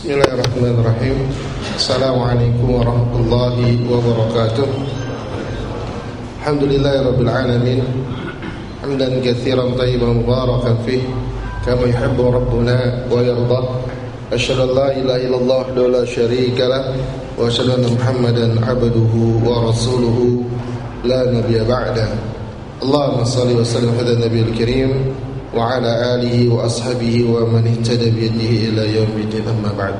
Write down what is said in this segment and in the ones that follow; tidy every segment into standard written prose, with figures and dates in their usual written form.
Bismillahirrahmanirrahim. Assalamualaikum warahmatullahi wabarakatuh. Alhamdulillahirabbil alamin. Hamdan katsiran thayyiban mubarakan fih kama yuhibbu rabbuna wa yarda. Asyhadu an la ilaha illallah wahdahu la syarika lah wa asyhadu anna Muhammadan abduhu wa rasuluhu la nabiyya ba'da. Allahumma shalli wa sallim ala nabiyil karim wa ala alihi wa ashabihi wa man ihtada bi yadihi ila yaumiddin, amma ba'd.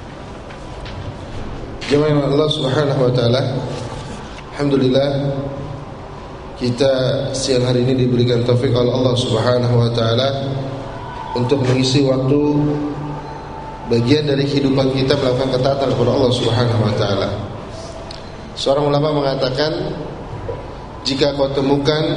Jemaah Allah Subhanahu wa taala, alhamdulillah kita siang hari ini diberikan taufik oleh Allah Subhanahu wa taala untuk mengisi waktu bagian dari kehidupan kita melakukan ketaatan kepada Allah Subhanahu wa taala. Seorang ulama mengatakan, jika kau temukan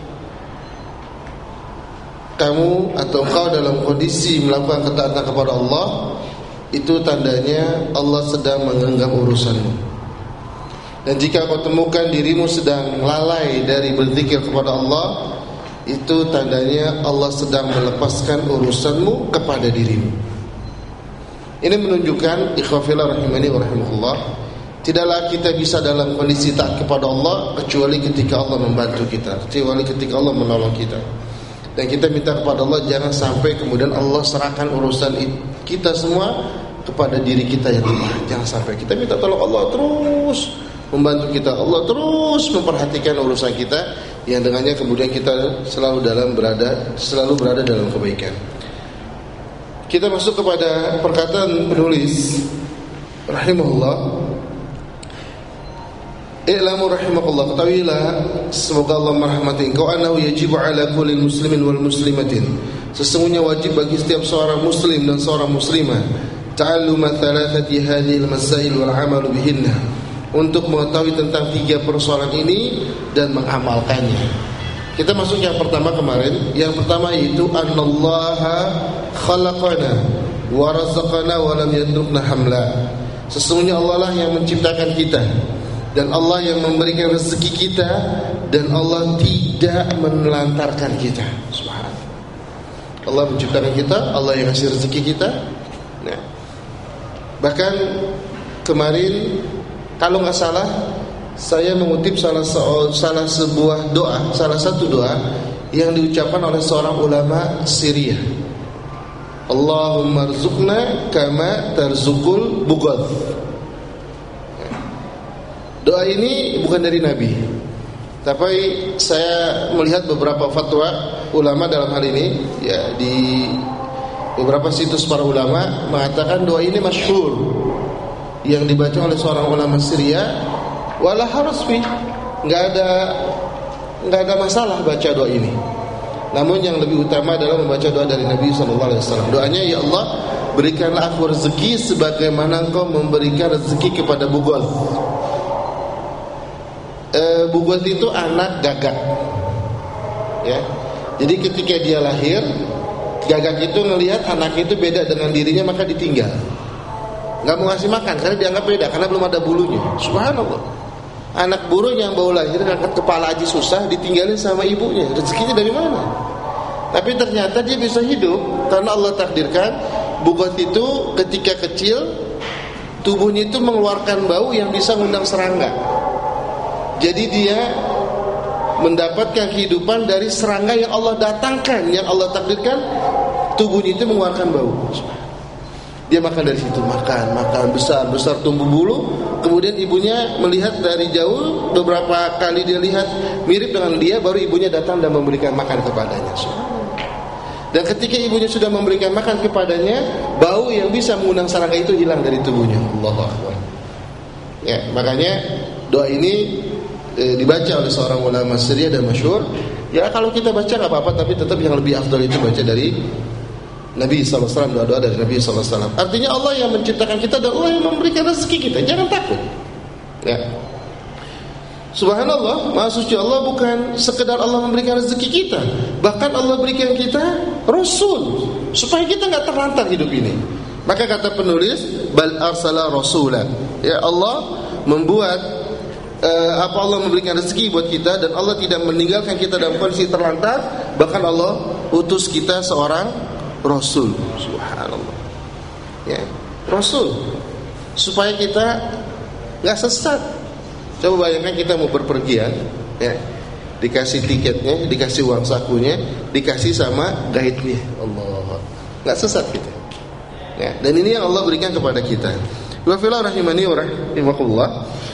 kamu atau kau dalam kondisi melakukan ketaatan kepada Allah, itu tandanya Allah sedang menggenggam urusanmu. Dan jika kau temukan dirimu sedang lalai dari berzikir kepada Allah, itu tandanya Allah sedang melepaskan urusanmu kepada dirimu. Ini menunjukkan, ikhwafillah rahimani wa rahimakumullah, tidaklah kita bisa dalam kondisi taat kepada Allah kecuali ketika Allah membantu kita, kecuali ketika Allah menolong kita. Dan kita minta kepada Allah jangan sampai kemudian Allah serahkan urusan kita semua kepada diri kita yang lemah. Jangan sampai kita minta tolong Allah terus membantu kita, Allah terus memperhatikan urusan kita, yang dengannya kemudian kita selalu berada dalam kebaikan. Kita masuk kepada perkataan penulis rahimahullah. I'lamu rahimakallah, ketahuilah semoga Allah merahmati engkau, annahu yajibu ala kulli muslimin wal muslimatin, sesungguhnya wajib bagi setiap seorang muslim dan seorang muslimah, ta'alluma thalathati hadhil masail wal 'amalu bihinna, untuk mengetahui tentang tiga persoalan ini dan mengamalkannya. Kita masuk yang pertama kemarin. Yang pertama yaitu annallaha khalaqana wa razaqana wa lam yatrukna hamla, sesungguhnya Allah lah yang menciptakan kita dan Allah yang memberikan rezeki kita, dan Allah tidak menelantarkan kita. Subhanallah. Allah menciptakan kita, Allah yang kasih rezeki kita. Nah, bahkan kemarin kalau nggak salah saya mengutip salah satu doa yang diucapkan oleh seorang ulama Syria. Allahumma rzuqna kama tarzukul bugad. Doa ini bukan dari Nabi, tapi saya melihat beberapa fatwa ulama dalam hal ini, ya, di beberapa situs para ulama mengatakan doa ini masyhur, yang dibaca oleh seorang ulama Syria, wala harus fi, enggak ada masalah baca doa ini. Namun yang lebih utama adalah membaca doa dari Nabi sallallahu alaihi wasallam. Doanya, ya Allah, berikanlah aku rezeki sebagaimana Engkau memberikan rezeki kepada Bughath. Bughath itu anak gagak, ya. Jadi ketika dia lahir, gagak itu ngelihat anak itu beda dengan dirinya, maka ditinggal. Gak mau ngasih makan karena dianggap beda, karena belum ada bulunya. Subhanallah. Anak burung yang baru lahir, ngangkat kepala aja susah, ditinggalin sama ibunya. Rezekinya dari mana? Tapi ternyata dia bisa hidup karena Allah takdirkan Bughath itu ketika kecil tubuhnya itu mengeluarkan bau yang bisa mengundang serangga. Jadi dia mendapatkan kehidupan dari serangga yang Allah datangkan, yang Allah takdirkan tubuhnya itu mengeluarkan bau. Dia makan dari situ, makan besar tumbuh bulu. Kemudian ibunya melihat dari jauh, beberapa kali dia lihat mirip dengan dia, baru ibunya datang dan memberikan makan kepadanya. Dan ketika ibunya sudah memberikan makan kepadanya, bau yang bisa mengundang serangga itu hilang dari tubuhnya. Allahu Akbar. Ya, makanya doa ini dibaca oleh seorang ulama Syria dan masyhur. Ya, kalau kita baca nggak apa-apa, tapi tetap yang lebih afdal itu baca dari Nabi sallallahu alaihi wasallam, doa-doa dari Nabi sallallahu alaihi wasallam. Artinya Allah yang menciptakan kita dan Allah yang memberikan rezeki kita. Jangan takut. Ya. Subhanallah, Maha Suci Allah bukan sekedar Allah memberikan rezeki kita, bahkan Allah berikan kita Rasul supaya kita nggak terlantar hidup ini. Maka kata penulis, bal arsala rasulan. Ya, Allah membuat Allah memberikan rezeki buat kita, dan Allah tidak meninggalkan kita dalam kondisi terlantar. Bahkan Allah utus kita seorang Rasul. Subhanallah. Ya. Rasul, supaya kita nggak sesat. Coba bayangkan kita mau berpergian, ya, dikasih tiketnya, dikasih uang sakunya, dikasih sama guide-nya. Allah, nggak sesat kita. Ya, dan ini yang Allah berikan kepada kita. Wa fillah rahimani wa rahimakumullah.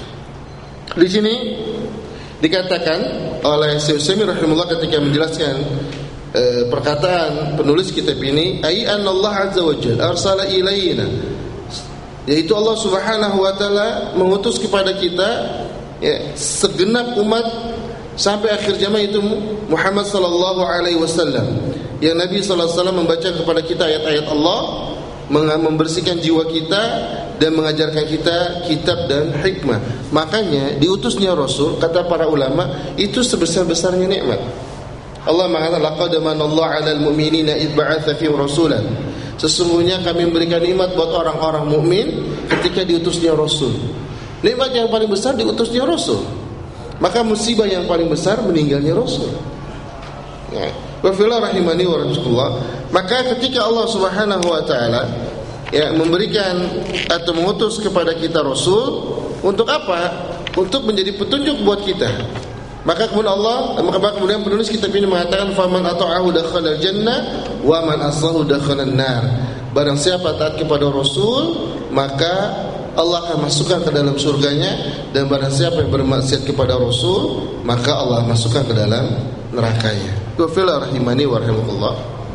Di sini dikatakan oleh Syekh Utsaimin rahimahullah ketika menjelaskan perkataan penulis kitab ini, ai anallah azza wajalla arsala ilaina, yaitu Allah Subhanahu wa taala mengutus kepada kita, ya, segenap umat sampai akhir zaman, itu Muhammad sallallahu alaihi wasallam, yang Nabi sallallahu alaihi wasallam membaca kepada kita ayat-ayat Allah, membersihkan jiwa kita dan mengajarkan kita kitab dan hikmah. Makanya diutusnya Rasul, kata para ulama, itu sebesar-besarnya nikmat. Allah mengatakan laqad manallahu 'alal mu'minina idz ba'atsa fihim rasulan. Sesungguhnya kami memberikan nikmat buat orang-orang mukmin ketika diutusnya Rasul. Nikmat yang paling besar diutusnya Rasul. Maka musibah yang paling besar meninggalnya Rasul. Ya. Wa fillah rahimani wa rahimakumullah. Maka ketika Allah Subhanahu wa taala, ya, memberikan atau mengutus kepada kita Rasul, untuk apa? Untuk menjadi petunjuk buat kita. Maka kemudian penulis kitab ini mengatakan faman ata'ahu dakhala jannah wa man asahu dakhala nar. Barang siapa taat kepada Rasul, maka Allah akan masukkan ke dalam surganya, dan barang siapa yang bermaksiat kepada Rasul, maka Allah masukkan ke dalam nerakanya. Wa fillah rahimani wa rahimakumullah.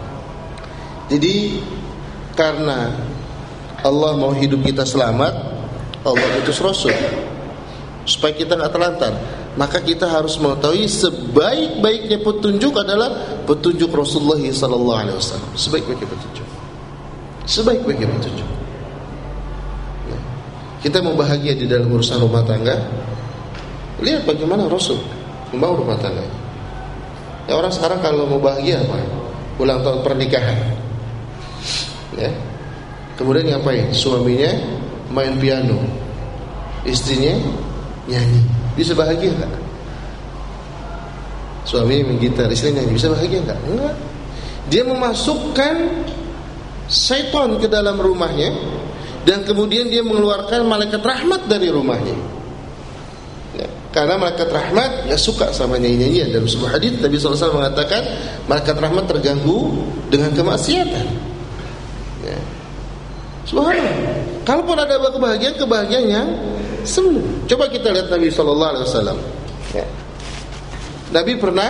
Jadi karena Allah mau hidup kita selamat, Allah utus Rasul supaya kita enggak terlantar. Maka kita harus mengetahui sebaik-baiknya petunjuk adalah petunjuk Rasulullah sallallahu alaihi wasallam. Sebaik-baiknya petunjuk. Sebaik-baiknya petunjuk. Nah, kita mau bahagia di dalam urusan rumah tangga, lihat bagaimana Rasul membangun rumah tangga. Ya, orang sekarang kalau mau bahagia apa? Ulang tahun pernikahan. Ya. Kemudian ngapain? Suaminya main piano, istrinya nyanyi. Bisa bahagia enggak? Suaminya main gitar, istrinya nyanyi. Bisa bahagia enggak? Enggak. Dia memasukkan syaitan ke dalam rumahnya, dan kemudian dia mengeluarkan malaikat rahmat dari rumahnya. Ya, karena malaikat rahmat enggak suka sama nyanyi-nyanyian. Dalam sebuah hadis Nabi sallallahu alaihi wasallam mengatakan malaikat rahmat terganggu dengan kemaksiatan. Ya. Subhanallah. Kalaupun ada kebahagiaan yang semu. Coba kita lihat Nabi sallallahu alaihi wasallam. Ya. Nabi pernah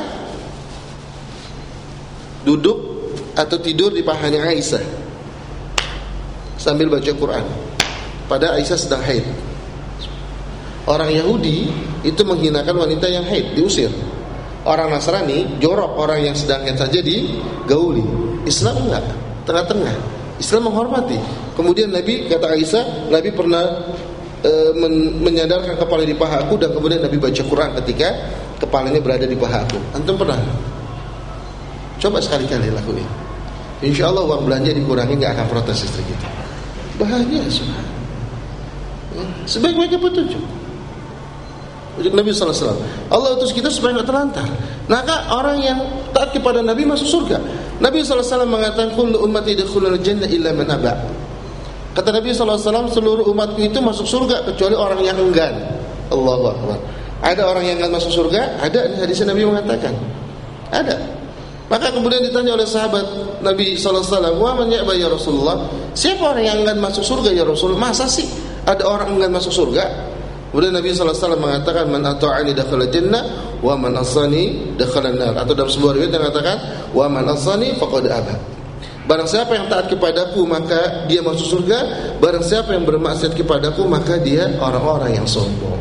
duduk atau tidur di pahanya Aisyah sambil baca Quran. Pada Aisyah sedang haid. Orang Yahudi itu menghinakan wanita yang haid, diusir. Orang Nasrani jorok orang yang sedang haid saja digauli. Islam enggak, tengah-tengah. Islam menghormati. Kemudian Nabi, kata Aisyah, Nabi pernah menyandarkan kepala di paha aku, dan kemudian Nabi baca Quran ketika kepalanya berada di paha aku. Antum pernah? Coba sekali-kali lakuin. Insya Allah uang belanja dikurangi, gak akan protes istri kita. Bahagia subhanallah. Ya, sebaik-baiknya petunjuk Nabi sallallahu alaihi wasallam. Allah utus kita supaya gak terlantar. Maka orang yang taat kepada Nabi masuk surga. Nabi sallallahu alaihi wasallam mengatakan kullu ummati yadkhulul jannah illa man aba. Kata Nabi sallallahu alaihi wasallam, seluruh umatku itu masuk surga kecuali orang yang enggan. Allahu akbar. Ada orang yang enggan masuk surga? Ada, hadis Nabi mengatakan. Ada. Maka kemudian ditanya oleh sahabat Nabi sallallahu alaihi wasallam, "Wa man ya'ba ya Rasulullah?" Siapa orang yang enggan masuk surga ya Rasul? Masa sih ada orang enggan masuk surga? Kemudian Nabi sallallahu alaihi wasallam mengatakan, "Man ata'ani dakhala jannah wa man asani dakhala an-nar." Atau dalam sebuah riwayat yang mengatakan, "Wa man asani faqad aba." Barang siapa yang taat kepadaku maka dia masuk surga, barang siapa yang bermaksiat kepadaku maka dia orang-orang yang sombong.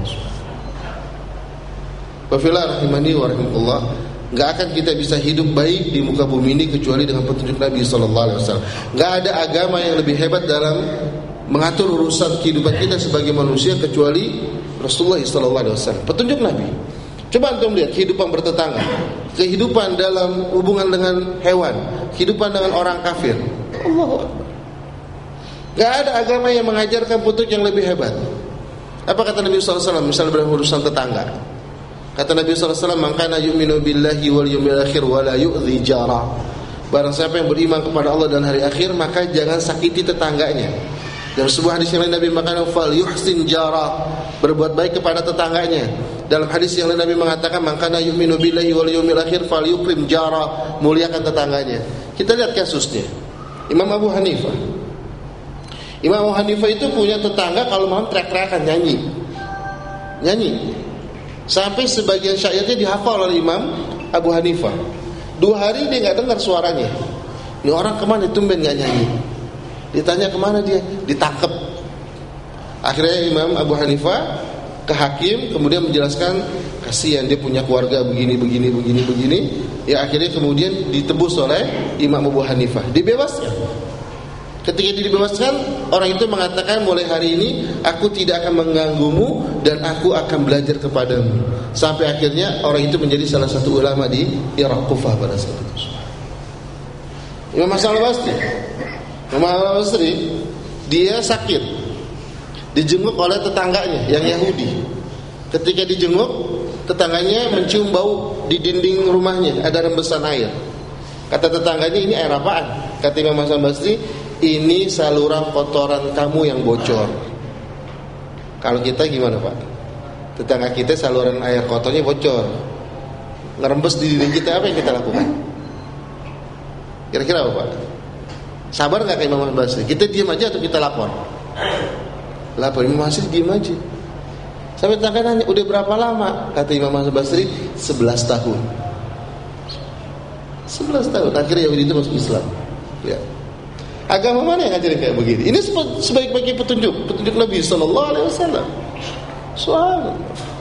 Wa fillah rahimani wa rahimakumullah. Enggak akan kita bisa hidup baik di muka bumi ini kecuali dengan petunjuk Nabi sallallahu alaihi wasallam. Enggak ada agama yang lebih hebat dalam mengatur urusan kehidupan kita sebagai manusia kecuali Rasulullah sallallahu alaihi wasallam. Petunjuk Nabi. Coba antum lihat kehidupan bertetangga, kehidupan dalam hubungan dengan hewan, kehidupan dengan orang kafir. Allahu akbar. Enggak ada agama yang mengajarkan petunjuk yang lebih hebat. Apa kata Nabi sallallahu alaihi wasallam misalnya dalam urusan tetangga? Kata Nabi sallallahu alaihi wasallam, "Man kana yu'minu billahi wal yawmil akhir wa la yu'dhi jara." Barang siapa yang beriman kepada Allah dan hari akhir, maka jangan sakiti tetangganya. Dalam sebuah hadis yang lain Nabi mengatakan fal yuhsin jara, berbuat baik kepada tetangganya. Dalam hadis yang lain Nabi mengatakan man kana yu'minu billahi wal yawmil akhir falyukrim jara, muliakan tetangganya. Kita lihat kasusnya. Imam Abu Hanifah. Imam Abu Hanifah itu punya tetangga kalau malam teriak-teriakan nyanyi. Sampai sebagian syairnya dihafal oleh Imam Abu Hanifah. 2 hari dia enggak dengar suaranya. Ini orang kemana tumben enggak nyanyi? Ditanya kemana dia, ditangkap. Akhirnya Imam Abu Hanifah ke hakim, kemudian menjelaskan kasihan dia punya keluarga begini. Ya akhirnya kemudian ditebus oleh Imam Abu Hanifah, dibebaskan. Ketika dibebaskan, orang itu mengatakan mulai hari ini aku tidak akan mengganggumu dan aku akan belajar kepadamu. Sampai akhirnya orang itu menjadi salah satu ulama di Irak Kufah pada saat itu. Imam Hasan al-Basri, dia sakit, dijenguk oleh tetangganya yang Yahudi. Ketika dijenguk, tetangganya mencium bau di dinding rumahnya, ada rembesan air. Kata tetangganya, ini air apaan? Kata Imam Hasan al-Basri, ini saluran kotoran kamu yang bocor. Kalau kita gimana Pak? Tetangga kita saluran air kotornya bocor, ngerembes di dinding kita, apa yang kita lakukan? Kira-kira apa Pak? Sabar gak kayak Imam Hasan Basri? Kita diam aja atau kita lapor? Lapor. Imam Hasan diam aja. Sampai tetangga nanya, udah berapa lama? Kata Imam Hasan Basri, 11 tahun. 11 tahun. Akhirnya Yahudi itu masuk Islam. Ya. Agama mana yang ngajarin kayak begini? Ini sebaik-baiknya petunjuk Nabi sallallahu alaihi wasallam. Subhanallah.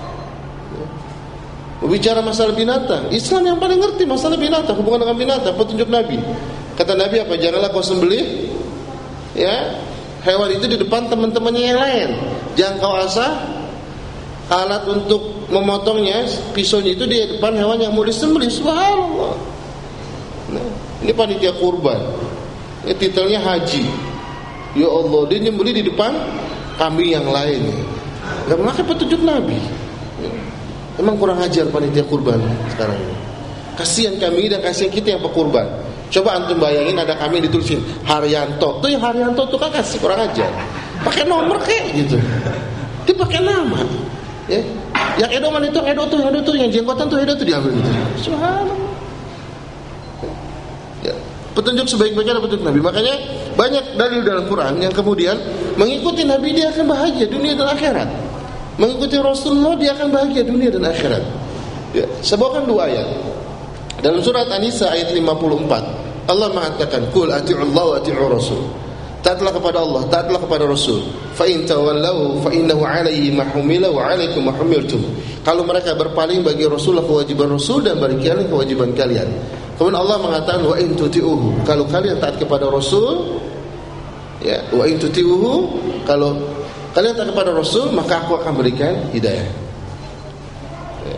Berbicara masalah binatang, Islam yang paling ngerti masalah binatang, hubungan dengan binatang, petunjuk Nabi. Kata Nabi apa? Janganlah kau sembelih ya hewan itu di depan teman-temannya yang lain. Jangan kau asah alat untuk memotongnya, pisaunya itu di depan hewan yang mau disembelih. Subhanallah. Nah, ini panitia kurban. Ini titelnya haji. Ya Allah, dia nyembelih di depan kambing yang lain. Enggak memakai petunjuk Nabi. Emang kurang ajar panitia kurban sekarang ini. Kasihan kami dan kasihan kita yang pekurban. Coba antum bayangin ada kami ditulisin Haryanto. Tuh yang Haryanto tuh kan kasih kurang ajar. Pakai nomor kayak gitu. Dia pakai nama. Ya. Yang Edoman itu Edo tuh, yang jenggotan tuh Edo tuh diambil gitu. Subhanallah. Ya. Petunjuk sebaik-baiknya adalah petunjuk Nabi. Makanya banyak dalil dalam Quran yang kemudian mengikuti Nabi dia akan bahagia dunia dan akhirat. Mengikuti Rasulullah dia akan bahagia dunia dan akhirat. Ya, saya bawakan 2 ayat. Dalam surat An-Nisa ayat 54, Allah mengatakan, "Qul ati'ullaha wa ati'ur rasul." Taatlah kepada Allah, taatlah kepada Rasul. Fa in tawallau fa innahu 'alaihi ma humila wa 'alaikum ma humiltum. Kalau mereka berpaling bagi Rasulullah kewajiban Rasul dan bagi kalian kewajiban kalian. Kemudian Allah mengatakan wa in tuti'uhu. Kalau kalian taat kepada Rasul, ya, wa in tuti'uhu, kalau kalian taat kepada Rasul, maka aku akan berikan hidayah. Ya.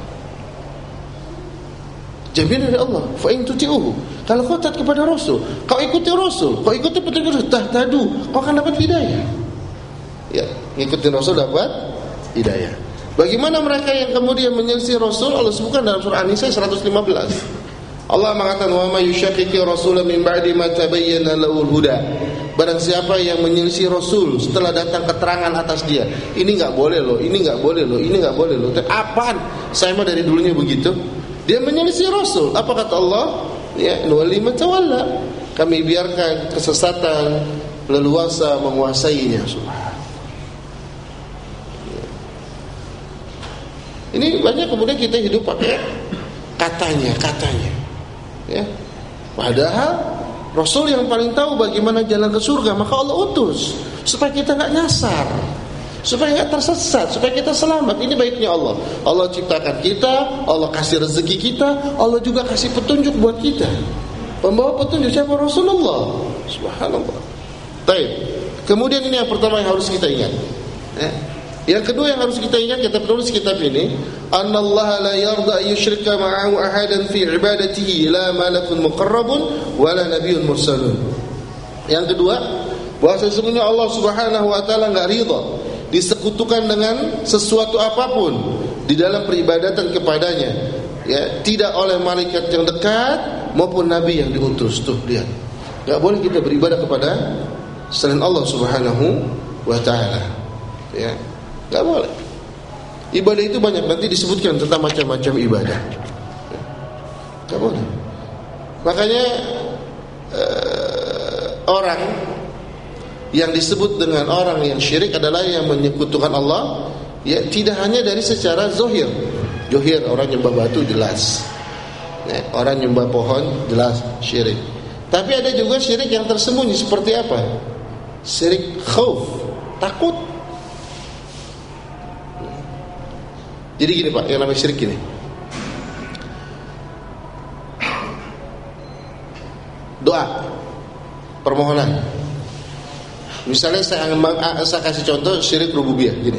Jaminan dari Allah. Fa in tuti'uhu. Kalau kau taat kepada Rasul, kau ikuti Rasul, kau ikuti petunjuk Rasul, tahtadu, kau akan dapat hidayah. Ya, ngikutin Rasul dapat hidayah. Bagaimana mereka yang kemudian menyelisih Rasul? Allah sebutkan dalam surah An-Nisa 115. Allah mengatakan wa may yushaqiqi rasula min ba'di ma tabayyana lahul huda. Barang siapa yang menyelisih Rasul setelah datang keterangan atas dia, ini enggak boleh loh, ini enggak boleh loh, ini enggak boleh loh. Apaan? Saya mah dari dulunya begitu. Dia menyelisih Rasul. Apa kata Allah? Ya, nuwalli man tawalla. Kami biarkan kesesatan leluasa menguasainya. Ini banyak kemudian kita hidup pakai katanya. Ya. Padahal Rasul yang paling tahu bagaimana jalan ke surga, maka Allah utus supaya kita enggak nyasar, supaya enggak tersesat, supaya kita selamat. Ini baiknya Allah. Allah ciptakan kita, Allah kasih rezeki kita, Allah juga kasih petunjuk buat kita. Pembawa petunjuk siapa? Rasulullah. Subhanallah. Baik. Kemudian ini yang pertama yang harus kita ingat. Yang kedua yang harus kita ingat, kita penulis kitab ini, annallaha la yarda yusyrika ma'ahu ahadan fi ibadatihi la malakun muqarrabun wala nabiyyun mursalun. Yang kedua, bahwa sesungguhnya Allah Subhanahu wa taala enggak ridha disekutukan dengan sesuatu apapun di dalam peribadatan kepadanya, ya, tidak oleh malaikat yang dekat maupun nabi yang diutus. Tuh lihat, enggak boleh kita beribadah kepada selain Allah Subhanahu wa ta'ala. Ya, enggak boleh. Ibadah itu banyak, nanti disebutkan tentang macam-macam ibadah. Enggak boleh. Makanya orang yang disebut dengan orang yang syirik adalah yang menyekutukan Allah, ya, tidak hanya dari secara zahir. Zahir orang nyembah batu jelas, ya, orang nyembah pohon jelas syirik. Tapi ada juga syirik yang tersembunyi. Seperti apa? Syirik khauf, takut. Jadi gini Pak, yang namanya syirik gini. Doa, permohonan. Misalnya saya kasih contoh syirik rububiyah gini.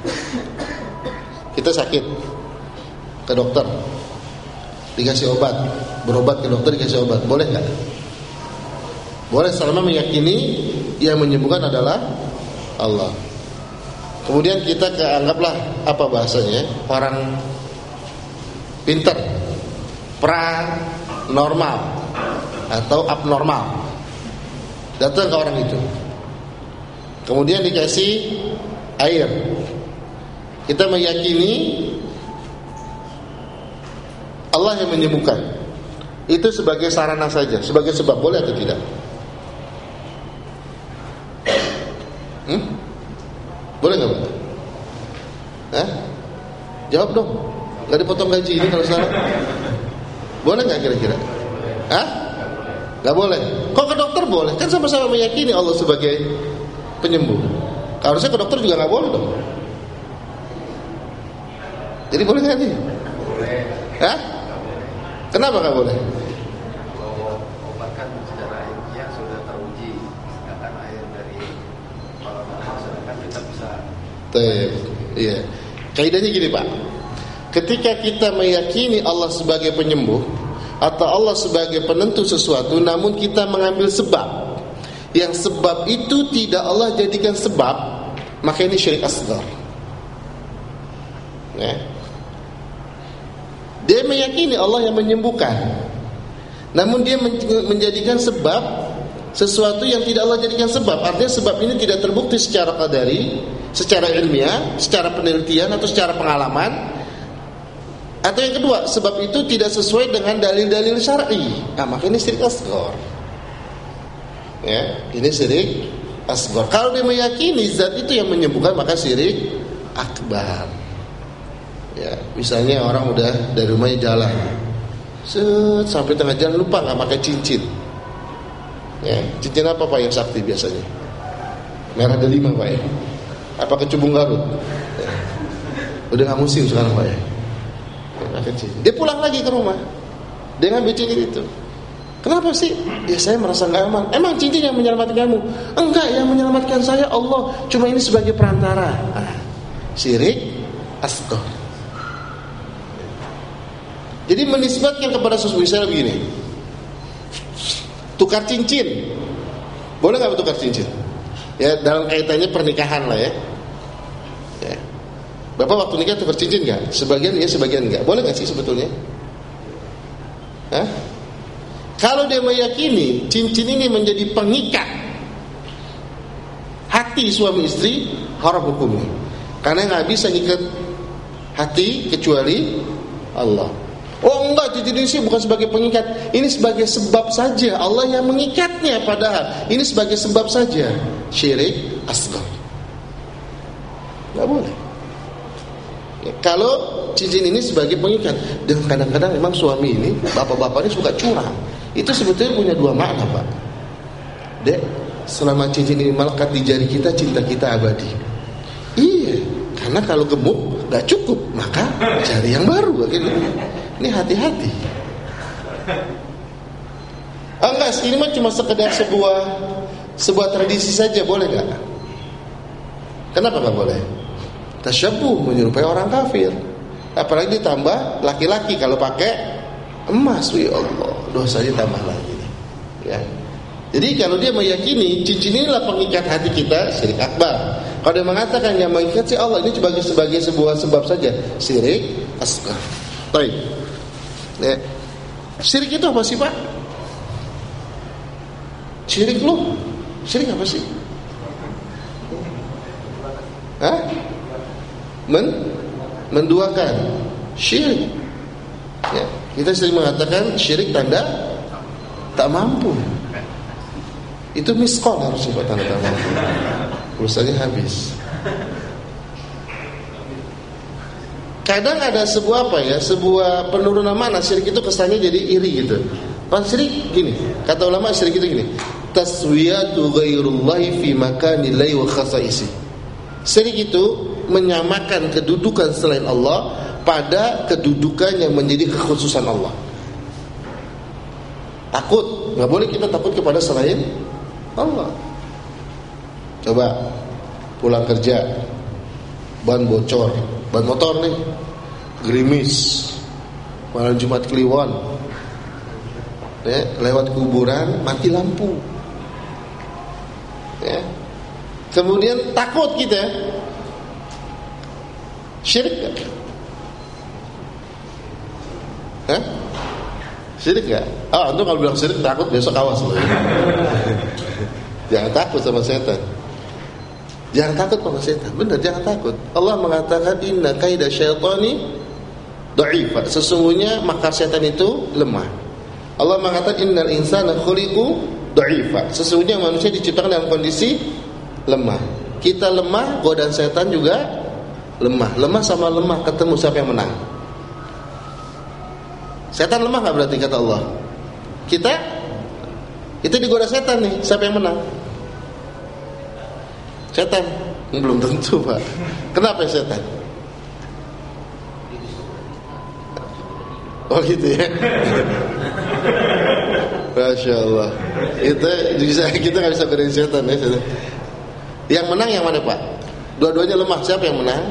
Kita sakit ke dokter, dikasih obat, berobat ke dokter dikasih obat, boleh nggak? Boleh selama meyakini yang menyembuhkan adalah Allah. Kemudian kita anggaplah apa bahasanya, orang pinter, pranormal atau abnormal, datang ke orang itu. Kemudian dikasih air. Kita meyakini Allah yang menyembuhkan. Itu sebagai sarana saja, sebagai sebab, boleh atau tidak? Boleh nggak Pak? Jawab dong. Nggak dipotong gaji ini kalau salah. Boleh nggak kira-kira? Nggak boleh. Kok ke dokter boleh? Kan sama-sama meyakini Allah sebagai penyembuh. Harusnya ke dokter juga nggak boleh dong. Jadi boleh nggak nih? Boleh. Kenapa nggak boleh? Kalau obat kan secara ilmiah sudah teruji, sedangkan air dari kalau sedangkan kita bisa. Iya. Kaidahnya gini Pak. Ketika kita meyakini Allah sebagai penyembuh atau Allah sebagai penentu sesuatu, namun kita mengambil sebab, yang sebab itu tidak Allah jadikan sebab, maka ini syirik asghar. Ya. Dia meyakini Allah yang menyembuhkan, namun dia menjadikan sebab sesuatu yang tidak Allah jadikan sebab. Artinya sebab ini tidak terbukti secara qadari, secara ilmiah, secara penelitian atau secara pengalaman. Atau yang kedua, sebab itu tidak sesuai dengan dalil-dalil syar'i. Maka ini syirik asghar. Ya, ini syirik asghar. Kalau dia meyakini zat itu yang menyembuhkan, maka syirik akbar. Ya, misalnya orang udah dari rumahnya jalan, sampai tengah jalan lupa nggak pakai cincin. Ya, cincin apa Pak yang sakti biasanya? Merah delima Pak ya? Apa kecubung Garut? Ya. Udah nggak musim sekarang Pak ya? Dia pulang lagi ke rumah, dia ngambil cincin itu. Kenapa sih? Ya saya merasa nggak aman. Emang cincin yang menyelamatkan kamu? Enggak, yang menyelamatkan saya Allah. Cuma ini sebagai perantara. Syirik asghar. Jadi menisbatkan kepada sesuatu, misalnya begini, tukar cincin, boleh nggak tukar cincin? Ya dalam kaitannya pernikahan lah ya. Ya. Bapak waktu nikah tukar cincin nggak? Sebagian ya, sebagian nggak. Boleh nggak sih sebetulnya? Kalau dia meyakini cincin ini menjadi pengikat hati suami istri, haram hukumnya. Karena nggak bisa ngikat hati kecuali Allah. Oh enggak, cincin ini sih bukan sebagai pengikat, ini sebagai sebab saja. Allah yang mengikatnya, padahal ini sebagai sebab saja. Syirik asghar. Enggak boleh. Ya, kalau cincin ini sebagai pengikat, dan kadang-kadang memang suami ini, bapak-bapak ini suka curang. Itu sebetulnya punya dua makna Pak. Dek, selama cincin ini melekat di jari kita, cinta kita abadi. Iya, karena kalau gemuk nggak cukup, maka cari yang baru gitu. Ini hati-hati. Enggak, ini mah cuma sekedar sebuah tradisi saja, boleh nggak? Kenapa nggak boleh? Tasyabbuh, menyerupai orang kafir. Apalagi ditambah laki-laki kalau pakai emas, ya Allah, dosanya tambah lagi. Ya. Jadi kalau dia meyakini cincin inilah pengikat hati kita, syirik akbar. Kalau dia mengatakan yang mengikat si Allah ini sebagai sebuah sebab saja, syirik asghar. Baik. Ya. Syirik itu apa sih Pak? Syirik apa sih? menduakan, syirik. Ya, kita sering mengatakan syirik tanda tak mampu. Itu miskol harus buat tanda tak mampu. Urusannya habis. Kadang ada sebuah sebuah penurunan mana syirik itu kesannya jadi iri gitu. Pas syirik gini, kata ulama syirik itu gini, taswiyatu ghairullahi fi makanillahi wa khasaisi. Syirik itu menyamakan kedudukan selain Allah pada kedudukan yang menjadi kekhususan Allah. Takut, nggak boleh kita takut kepada selain Allah. Coba pulang kerja, ban bocor, ban motor nih, gerimis, malam Jumat Kliwon, ya, lewat kuburan mati lampu, ya. Kemudian takut kita, syirik gak? Hah? Syirik gak? Antum kalau bilang syirik takut besok awas loh. Jangan takut sama setan. Jangan takut sama setan. Benar, jangan takut. Allah mengatakan inna kaida syaitani dha'ifa. Sesungguhnya makar setan itu lemah. Allah mengatakan innal insana khuliqu dha'ifa. Sesungguhnya manusia diciptakan dalam kondisi lemah. Kita lemah, godaan setan juga lemah. Lemah sama lemah ketemu, siapa yang menang? Setan lemah gak berarti kata Allah? Kita digoda setan nih, siapa yang menang? Setan. Belum tentu, Pak. Kenapa setan? Oh gitu ya. Masya Allah. Kita gak bisa bedain setan ya. Yang menang yang mana, Pak? Dua-duanya lemah, siapa yang menang?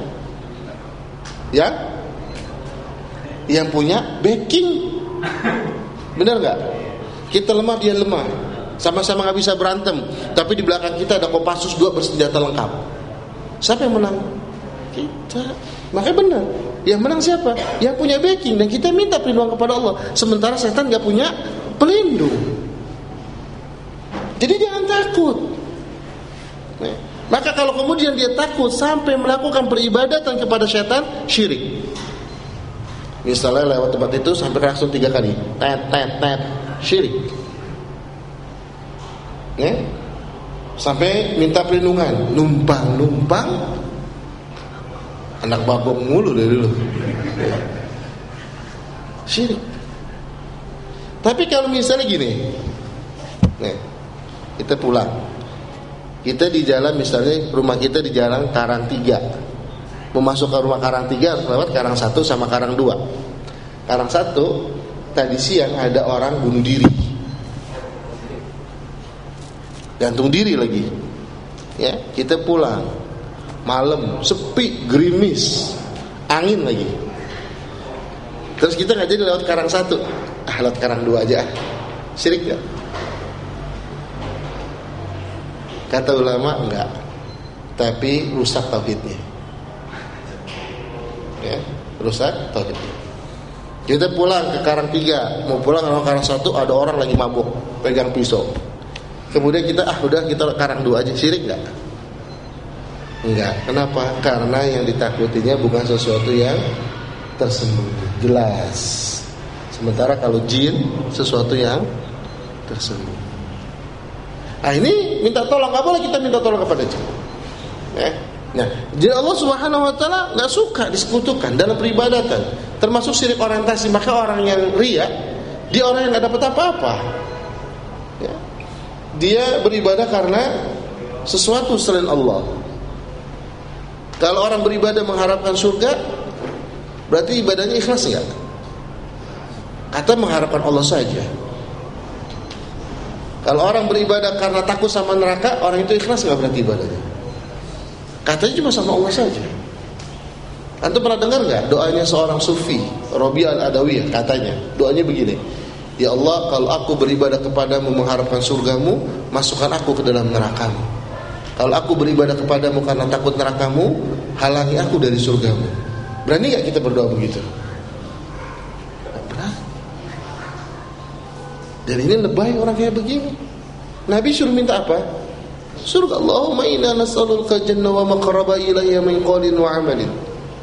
Yang punya backing. Benar gak? Kita lemah, dia lemah. Sama-sama gak bisa berantem, tapi di belakang kita ada Kopassus 2 bersenjata lengkap. Siapa yang menang? Kita. Makanya benar, yang menang siapa? Yang punya backing. Dan kita minta perlindungan kepada Allah. Sementara setan gak punya pelindung. Jadi jangan takut. Nah, maka kalau kemudian dia takut sampai melakukan peribadatan kepada setan, syirik. Misalnya lewat tempat itu sampai klakson 3 kali, tet, syirik. Ya? Sampai minta perlindungan, numpang, anak babong mulu dari dulu. Syirik. Tapi kalau misalnya gini, nih, kita pulang, kita di jalan, misalnya rumah kita di jalan Karang 3. Mau masuk ke rumah Karang 3 harus lewat Karang 1 sama Karang 2. Karang 1 tadi siang ada orang bunuh diri, gantung diri lagi. Ya, kita pulang malam, sepi, gerimis, angin lagi. Terus kita nggak jadi lewat Karang 1, lewat Karang 2 aja. Syirik nggak? Kata ulama enggak, tapi rusak tauhidnya. Ya, rusak tauhidnya. Kita pulang ke Karang 3, mau pulang ke Karang 1 ada orang lagi mabuk, pegang pisau. Kemudian kita kita Karang 2 aja. Syirik enggak? Enggak. Kenapa? Karena yang ditakutinya bukan sesuatu yang tersembunyi, jelas. Sementara kalau jin sesuatu yang tersembunyi. Nah, ini minta tolong, enggak boleh kita minta tolong kepada jin. Nah, jadi Allah Subhanahu wa taala enggak suka disekutukan dalam peribadatan, termasuk syirik orientasi. Maka orang yang riya, dia orang yang enggak dapat apa-apa. Ya. Dia beribadah karena sesuatu selain Allah. Kalau orang beribadah mengharapkan surga, berarti ibadahnya ikhlas enggak? Atau mengharapkan Allah saja? Kalau orang beribadah karena takut sama neraka, orang itu ikhlas enggak berarti ibadahnya? Katanya cuma sama Allah saja. Antum pernah dengar enggak doanya seorang sufi, Rabi' al-Adawiyah? Katanya, doanya begini: ya Allah, kalau aku beribadah kepadamu mengharapkan surgamu, masukkan aku ke dalam nerakamu. Kalau aku beribadah kepadamu karena takut nerakamu, halangi aku dari surgamu. Berani enggak kita berdoa begitu? Berani. Dan ini lebay orang kayak begini. Nabi suruh minta apa? Surga. Allahumma inna nas'aluka jannah wa ma qaraba ilayya min qawlin wa amalin.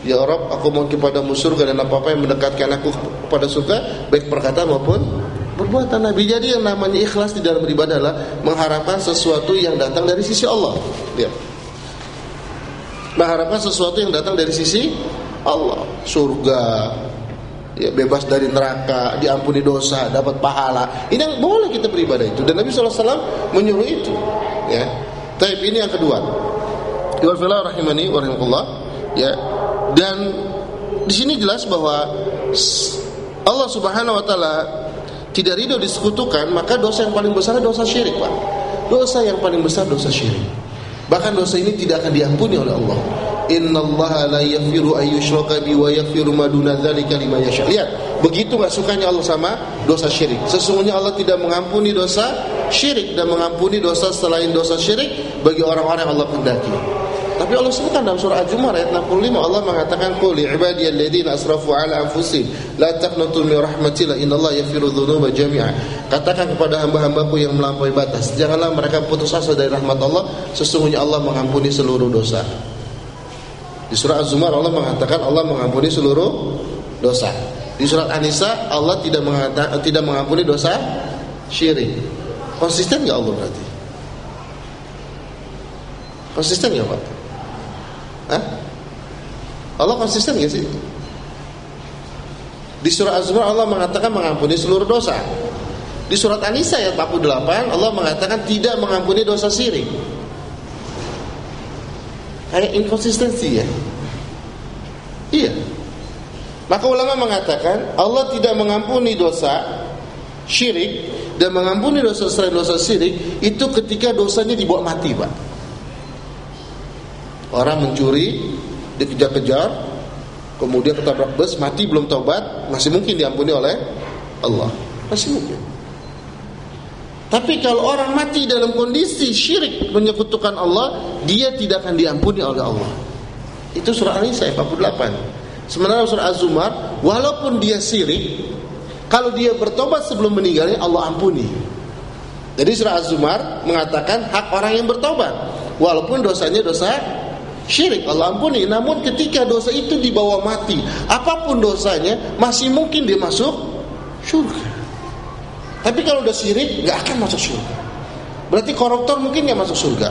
Ya Rabb, aku mohon kepadamu surga dan apa-apa yang mendekatkan aku kepada surga, baik perkataan maupun perbuatan. Nabi, jadi yang namanya ikhlas di dalam beribadah adalah mengharapkan sesuatu yang datang dari sisi Allah. Ya. Mengharapkan sesuatu yang datang dari sisi Allah, surga, ya, bebas dari neraka, diampuni dosa, dapat pahala. Ini yang boleh kita beribadah itu, dan Nabi SAW menyuruh itu. Ya. Tapi ini yang kedua. Iwafillah rahimani wa rahimakumullah. Ya. Dan di sini jelas bahwa Allah Subhanahu wa taala tidak ridho disekutukan, maka dosa yang paling besar adalah dosa syirik, Pak. Dosa yang paling besar dosa syirik. Bahkan dosa ini tidak akan diampuni oleh Allah. Innallaha la yaghfiru an yushraka bihi wa yaghfiru ma duna dzalika liman yasha. Lihat, begitu enggak sukanya Allah sama dosa syirik. Sesungguhnya Allah tidak mengampuni dosa syirik dan mengampuni dosa selain dosa syirik bagi orang-orang yang Allah kehendaki. Tapi Allah sebutkan dalam surah Al-Jumu'ah ayat 65, Allah mengatakan qul ibadiyalladzina asrafu ala anfusihim la taqnatu min rahmatillah innallaha yaghfiru dzunuba jami'a. Katakan kepada hamba-hambaku yang melampaui batas, janganlah mereka putus asa dari rahmat Allah, sesungguhnya Allah mengampuni seluruh dosa. Di surah Az-Zumar Allah mengatakan Allah mengampuni seluruh dosa. Di surat An-Nisa Allah tidak mengampuni dosa syirik. Konsisten enggak Allah berarti? Konsisten enggak, Pak? Hah? Allah konsisten enggak sih? Di surah Az-Zumar Allah mengatakan mengampuni seluruh dosa. Di surat An-Nisa ayat 48 Allah mengatakan tidak mengampuni dosa syirik. Kayak inkonsistensi ya. Iya. Maka ulama mengatakan Allah tidak mengampuni dosa syirik dan mengampuni dosa selain dosa syirik itu ketika dosanya dibawa mati, Pak. Orang mencuri, dikejar-kejar, kemudian ketabrak bus, mati belum taubat, masih mungkin diampuni oleh Allah. Masih mungkin. Tapi kalau orang mati dalam kondisi syirik menyekutukan Allah, dia tidak akan diampuni oleh Allah. Itu surah An-Nisa 48. Sementara surah Az-Zumar, walaupun dia syirik, kalau dia bertobat sebelum meninggalnya, Allah ampuni. Jadi surah Az-Zumar mengatakan hak orang yang bertobat, walaupun dosanya dosa syirik, Allah ampuni. Namun ketika dosa itu dibawa mati, apapun dosanya, masih mungkin dia masuk surga. Tapi kalau udah syirik, gak akan masuk surga. Berarti koruptor mungkin gak masuk surga?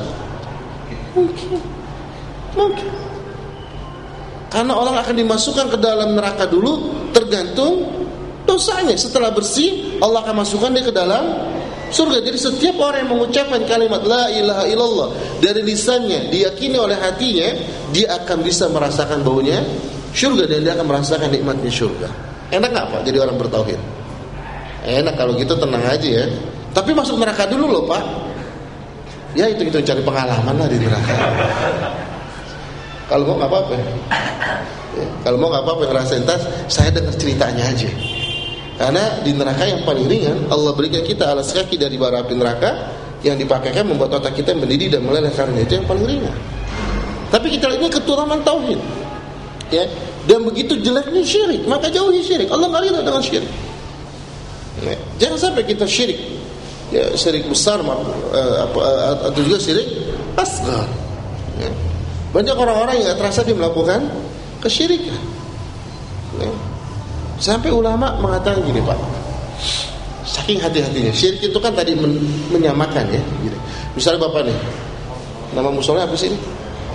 Mungkin. Karena orang akan dimasukkan ke dalam neraka dulu, tergantung dosanya. Setelah bersih, Allah akan masukkan dia ke dalam surga. Jadi setiap orang yang mengucapkan kalimat la ilaha illallah dari lisannya, diyakini oleh hatinya, dia akan bisa merasakan baunya surga dan dia akan merasakan nikmatnya surga. Enak gak, Pak, jadi orang bertauhid? Enak kalau gitu, tenang aja ya. Tapi masuk neraka dulu loh, Pak. Ya itu cari pengalaman lah di neraka. Kalau mau nggak apa-apa. Ya, kalau mau nggak apa-apa ngerasain tas, saya dengar ceritanya aja. Karena di neraka yang paling ringan, Allah berikan kita alas kaki dari bara api neraka yang dipakaikan membuat otak kita mendidih dan meleleh, karena itu yang paling ringan. Tapi kita lihat ini keturunan tauhid. Ya, dan begitu jeleknya syirik, maka jauhi syirik. Allah nggak ridha dengan syirik. Nah, jangan sampai kita syirik, ya syirik besar atau juga syirik asghar. Ya. Banyak orang-orang yang gak terasa dia melakukan kesyirikan. Ya. Sampai ulama mengatakan gini, Pak, saking hati-hatinya, syirik itu kan tadi menyamakan ya. Gitu. Misalnya Bapak nih, nama musolanya apa sih ini?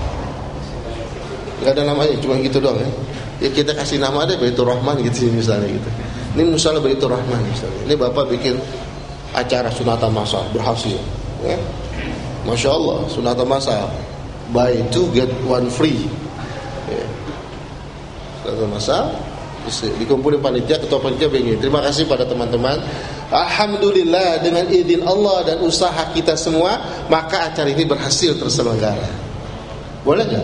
Gak ada namanya, cuma gitu doang ya. Ya kita kasih nama aja Baitur Rahman gitu misalnya gitu. Ini musola Baitur Rahman misalnya. Ini Bapak bikin acara sunatan masal berhasil, ya. Masya Allah, sunatan masal, buy 2 get 1 free. Ya. Sunatan masal dikumpulin panitia, ketua panitia begini. Terima kasih pada teman-teman. Alhamdulillah dengan izin Allah dan usaha kita semua, maka acara ini berhasil terselenggara. Boleh nggak?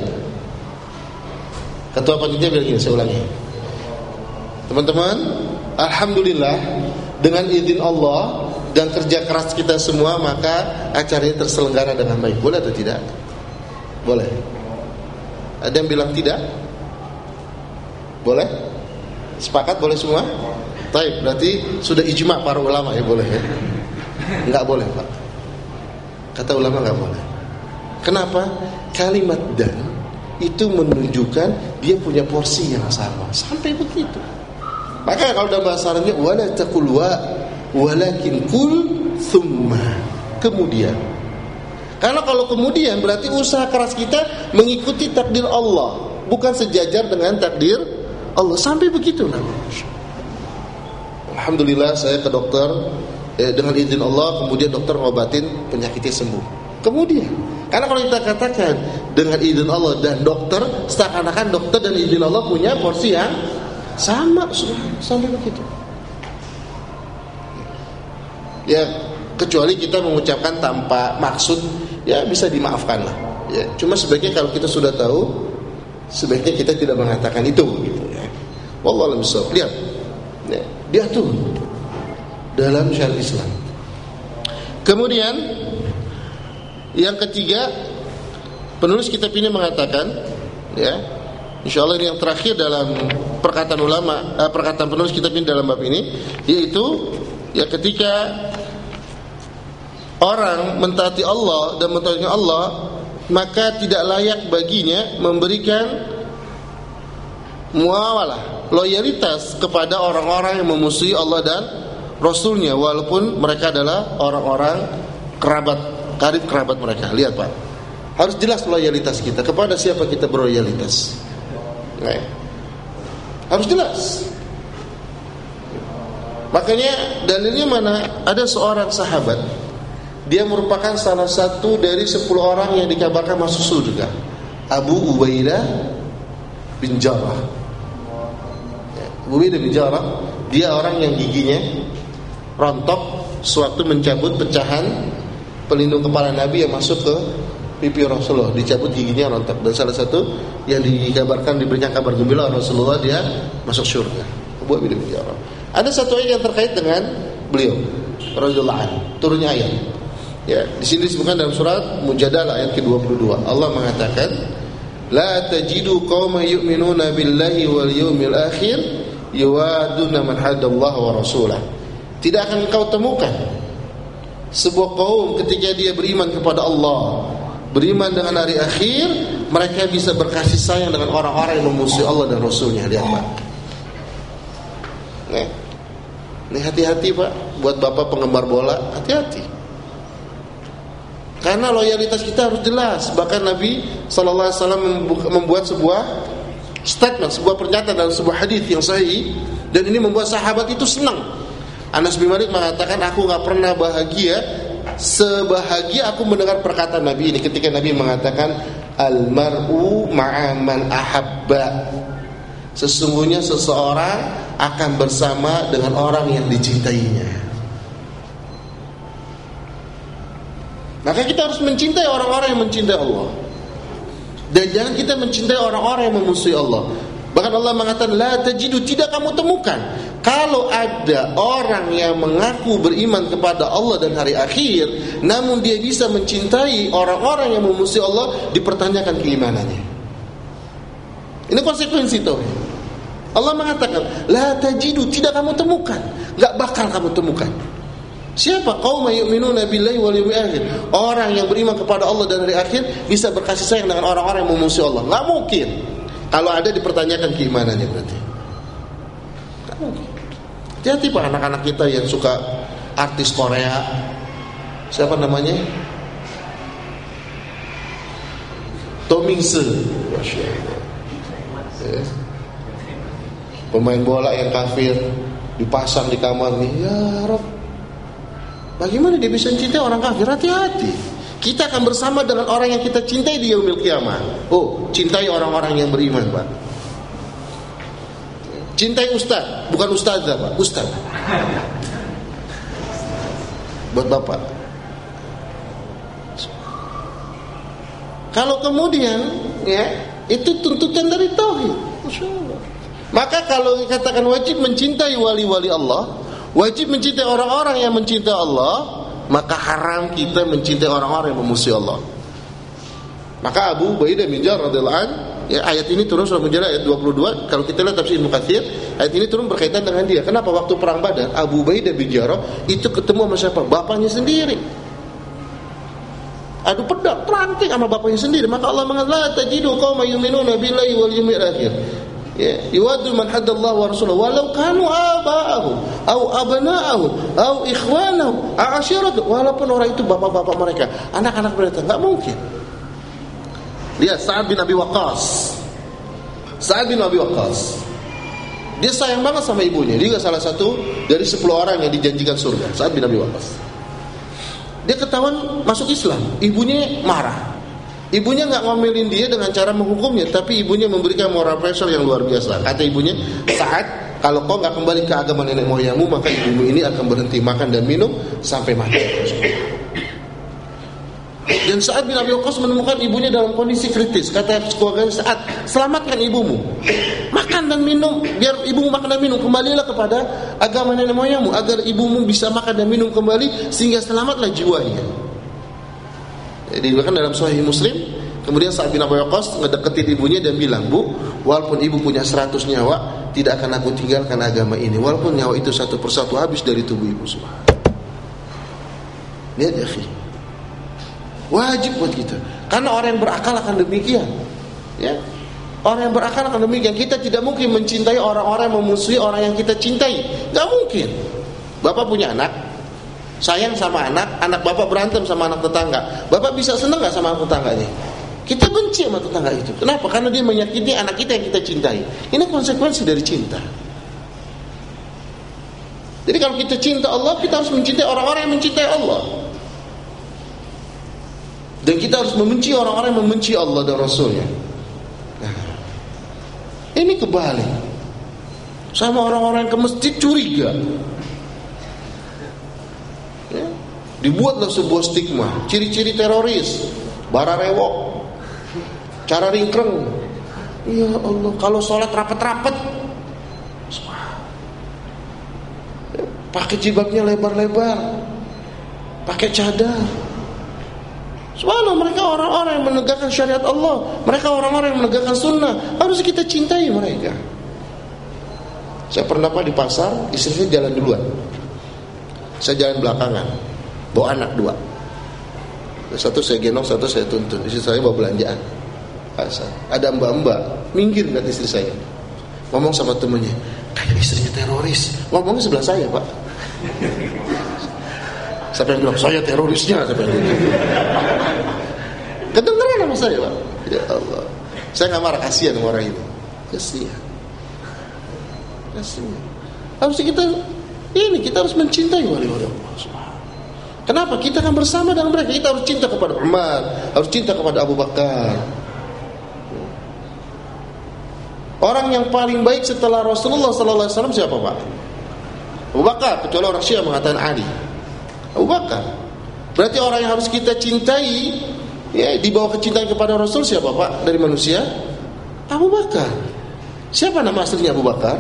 Ketua panitia bilang gini, saya ulangi. Teman-teman, alhamdulillah dengan izin Allah dan kerja keras kita semua, maka acara ini terselenggara dengan baik. Boleh atau tidak? Boleh. Ada yang bilang tidak? Boleh? Sepakat boleh semua? Baik, berarti sudah ijma para ulama ya, boleh ya? Enggak boleh, Pak. Kata ulama enggak boleh. Kenapa? Kalimat dan itu menunjukkan dia punya porsi yang sama. Sampai begitu. Maka kalau dalam bahasa Arabnya wala taqul wa walakin qul thumma. Kemudian. Karena kalau kemudian berarti usaha keras kita mengikuti takdir Allah, bukan sejajar dengan takdir Allah. Sampai begitu lah. Alhamdulillah saya ke dokter dengan izin Allah, kemudian dokter ngobatin penyakitnya sembuh. Kemudian, karena kalau kita katakan dengan izin Allah dan dokter, seakan-akan dokter dan izin Allah punya porsi yang sama, sampai begitu. Ya, kecuali kita mengucapkan tanpa maksud, ya bisa dimaafkan lah. Ya, cuma sebaiknya kalau kita sudah tahu, sebaiknya kita tidak mengatakan itu, gitu ya. Wallahu a'lam bishawab. Lihat, ya, diatur dalam syariat Islam. Kemudian yang ketiga, penulis kitab ini mengatakan, ya, insyaallah ini yang terakhir dalam perkataan ulama, perkataan penulis kitab ini dalam bab ini, yaitu ya ketika orang mentaati Allah dan mentaati Allah, maka tidak layak baginya memberikan muawalah, loyalitas kepada orang-orang yang memusuhi Allah dan Rasulnya, walaupun mereka adalah orang-orang kerabat, karib kerabat mereka. Lihat Pak, harus jelas loyalitas kita kepada siapa kita berloyalitas. Nah, harus jelas. Makanya dalilnya mana? Ada seorang sahabat, dia merupakan salah satu dari 10 orang yang dikabarkan masuk surga, Abu Ubaidah bin Jarrah. Abu Ubaidah bin Jarrah, dia orang yang giginya rontok sewaktu mencabut pecahan pelindung kepala Nabi yang masuk ke pipi Rasulullah, dicabut giginya rontok. Dan salah satu yang dikabarkan, diberikan kabar gembira Rasulullah, dia masuk surga. Abu Ubaidah bin Jarrah. Ada satu ayat yang terkait dengan beliau radhiyallahu anhu, turunnya ayat. Ya, di sini disebutkan dalam surat Mujadalah ayat ke-22. Allah mengatakan, "La tajidu qauman yu'minuna billahi wal yawmil akhir yuwaduna man haddallaha wa rasulah." Tidak akan engkau temukan sebuah kaum ketika dia beriman kepada Allah, beriman dengan hari akhir, mereka bisa berkasih sayang dengan orang-orang yang memusuhi Allah dan Rasulnya. Lihat Pak. Nih hati-hati Pak, buat bapak penggemar bola, hati-hati. Karena loyalitas kita harus jelas. Bahkan Nabi SAW membuat sebuah statement, sebuah pernyataan dalam sebuah hadis yang sahih, dan ini membuat sahabat itu senang. Anas bin Malik mengatakan, aku gak pernah bahagia sebahagia aku mendengar perkataan Nabi ini, ketika Nabi mengatakan, al-mar'u ma'aman ahabba. Sesungguhnya seseorang akan bersama dengan orang yang dicintainya. Maka kita harus mencintai orang-orang yang mencintai Allah, dan jangan kita mencintai orang-orang yang memusuhi Allah. Bahkan Allah mengatakan, la tajidu, tidak kamu temukan. Kalau ada orang yang mengaku beriman kepada Allah dan hari akhir, namun dia bisa mencintai orang-orang yang memusuhi Allah, dipertanyakan keimanannya. Ini konsekuensi tauhid. Allah mengatakan, la tajidu, tidak kamu temukan, enggak bakal kamu temukan. Siapa? Qaum yu'minuna billahi wal yawmil akhir. Orang yang beriman kepada Allah dan hari akhir bisa berkasih sayang dengan orang-orang yang memusuhi Allah. Enggak mungkin. Kalau ada dipertanyakan keimanannya berarti. Enggak mungkin. Hati-hati Pak, anak-anak kita yang suka artis Korea. Siapa namanya? Tommy Se. Pemain bola yang kafir dipasang di kamar nih. Ya Rob, bagaimana dia bisa cintai orang kafir? Hati-hati. Kita akan bersama dengan orang yang kita cintai di yaumil qiyamah. Oh, cintai orang-orang yang beriman Pak. Cintai ustaz, bukan ustazah Pak, ustaz. Buat Bapak. Kalau kemudian ya, itu tuntutan dari tauhid. Masyaallah. Maka kalau dikatakan wajib mencintai wali-wali Allah, wajib mencintai orang-orang yang mencintai Allah, maka haram kita mencintai orang-orang yang memusuhi Allah. Maka Abu Ubaidah bin Jarrah radhiyallahu anhu, ya, ayat ini turun surah Mujadalah ayat 22. Kalau kita lihat tafsir Ibnu Katsir, ayat ini turun berkaitan dengan dia. Kenapa? Waktu perang Badar, Abu Ubaidah bin Jarrah itu ketemu sama siapa? Bapaknya sendiri. Adu pedang, ranting sama bapaknya sendiri. Maka Allah mengatakan la tajidu qauman yu'minuna billahi wal yawmil akhir. Ya, yuwaddu man haddallahu wa rasuluhu walau kanu aba'ahum aw abna'ahum aw ikhwanahum aw ashiratuhum, walaupun orang itu bapak-bapak mereka, anak-anak mereka, enggak mungkin. Lihat Sa'ad bin Abi Waqqas. Sa'ad bin Abi Waqqas, dia sayang banget sama ibunya. Dia juga salah satu dari 10 orang yang dijanjikan surga. Sa'ad bin Abi Waqqas. Dia ketahuan masuk Islam, ibunya marah. Ibunya nggak ngomelin dia dengan cara menghukumnya, tapi ibunya memberikan moral pressure yang luar biasa. Kata ibunya, Sa'ad, kalau kau nggak kembali ke agama nenek moyangmu, maka ibumu ini akan berhenti makan dan minum sampai mati. Dan Sa'ad bin Abi Waqqas menemukan ibunya dalam kondisi kritis. Kata keluarganya, Sa'ad, selamatkan ibumu, makan dan minum, biar ibumu makan dan minum, kembalilah kepada agama nenek moyangmu agar ibumu bisa makan dan minum kembali sehingga selamatlah jiwanya. Jadi bahkan dalam Sahih Muslim, kemudian Sa'ad bin Abi Waqqas ngedeketin ibunya dan bilang, Bu, walaupun ibu punya 100 nyawa, tidak akan aku tinggalkan agama ini, walaupun nyawa itu satu persatu habis dari tubuh ibu. Lihat ya, wajib buat kita, karena orang yang berakal akan demikian. Ya, orang yang berakal akan demikian. Kita tidak mungkin mencintai orang-orang yang memusuhi orang yang kita cintai, nggak mungkin. Bapak punya anak, sayang sama anak bapak berantem sama anak tetangga, bapak bisa senang nggak sama anak tetangganya? Kita benci sama tetangga itu. Kenapa? Karena dia menyakiti anak kita yang kita cintai. Ini konsekuensi dari cinta. Jadi kalau kita cinta Allah, kita harus mencintai orang-orang yang mencintai Allah. Dan kita harus membenci orang-orang yang membenci Allah dan Rasulnya. Nah, ini kebalik. Sama orang-orang yang ke masjid curiga. Ya, dibuatlah sebuah stigma, ciri-ciri teroris, bara rewok, cara ringkreng. Ya Allah, kalau sholat rapet-rapet, pakai jilbabnya lebar-lebar, pakai cadar. Subhanallah, mereka orang-orang yang menegakkan syariat Allah, mereka orang-orang yang menegakkan sunnah. Harus kita cintai mereka. Saya pernah di pasar, istri saya jalan duluan, saya jalan belakangan, bawa anak 2. Satu saya gendong, satu saya tuntun. Istri saya bawa belanjaan. Ada mbak-mbak minggir lihat istri saya, ngomong sama temennya, kayak istrinya teroris. Ngomongnya sebelah saya, Pak. Siapa yang bilang saya terorisnya? Siapa yang bilang? Kedengeran sama saya, Pak. Ya Allah, saya nggak marah, kasihan sama orang itu. Kasihan. Harus kita harus mencintai wali-wali Allah. Kenapa? Kita akan bersama dengan mereka. Kita harus cinta kepada Umar, harus cinta kepada Abu Bakar. Orang yang paling baik setelah Rasulullah sallallahu alaihi wasallam siapa, Pak? Abu Bakar, kecuali orang Syiah mengatakan Ali. Abu Bakar. Berarti orang yang harus kita cintai, ya, di bawah kecintaan kepada Rasul siapa, Pak? Dari manusia? Abu Bakar. Siapa nama aslinya Abu Bakar?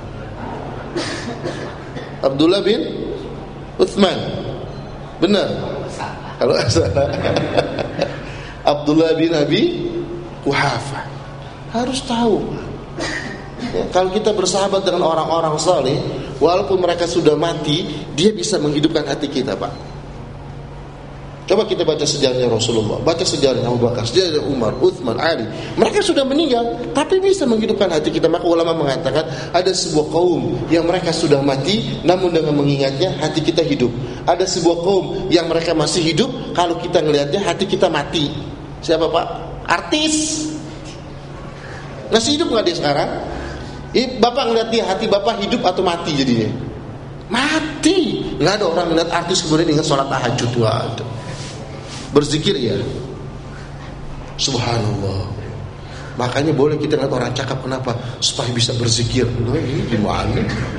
Abdullah bin Uthman. Benar? Kalau salah. Abdullah bin Abi Quhafa. Harus tahu. Ya, kalau kita bersahabat dengan orang-orang saleh, walaupun mereka sudah mati, dia bisa menghidupkan hati kita, Pak. Coba kita baca sejarahnya Rasulullah, baca sejarahnya Abu Bakar, sejarahnya Umar, Uthman, Ali. Mereka sudah meninggal, tapi bisa menghidupkan hati kita. Maka ulama mengatakan ada sebuah kaum yang mereka sudah mati, namun dengan mengingatnya hati kita hidup. Ada sebuah kaum yang mereka masih hidup, kalau kita ngelihatnya hati kita mati. Siapa, Pak? Artis. Masih hidup nggak dia sekarang? Bapak ngeliat dia, hati bapak hidup atau mati jadinya? Mati. Nggak ada orang ngeliat artis kemudian ingat sholat tahajud. Waduh. Berzikir ya. Subhanallah. Makanya boleh kita ngeliat orang cakap, kenapa? Supaya bisa berzikir. Nah, ini gimana?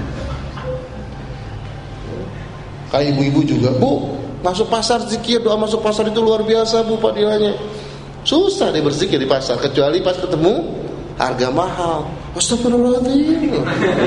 Kayak ibu-ibu juga, Bu, masuk pasar zikir, doa masuk pasar itu luar biasa, Bu, fadilahnya. Susah dia berzikir di pasar, kecuali pas ketemu harga mahal. Astagfirullahaladzim.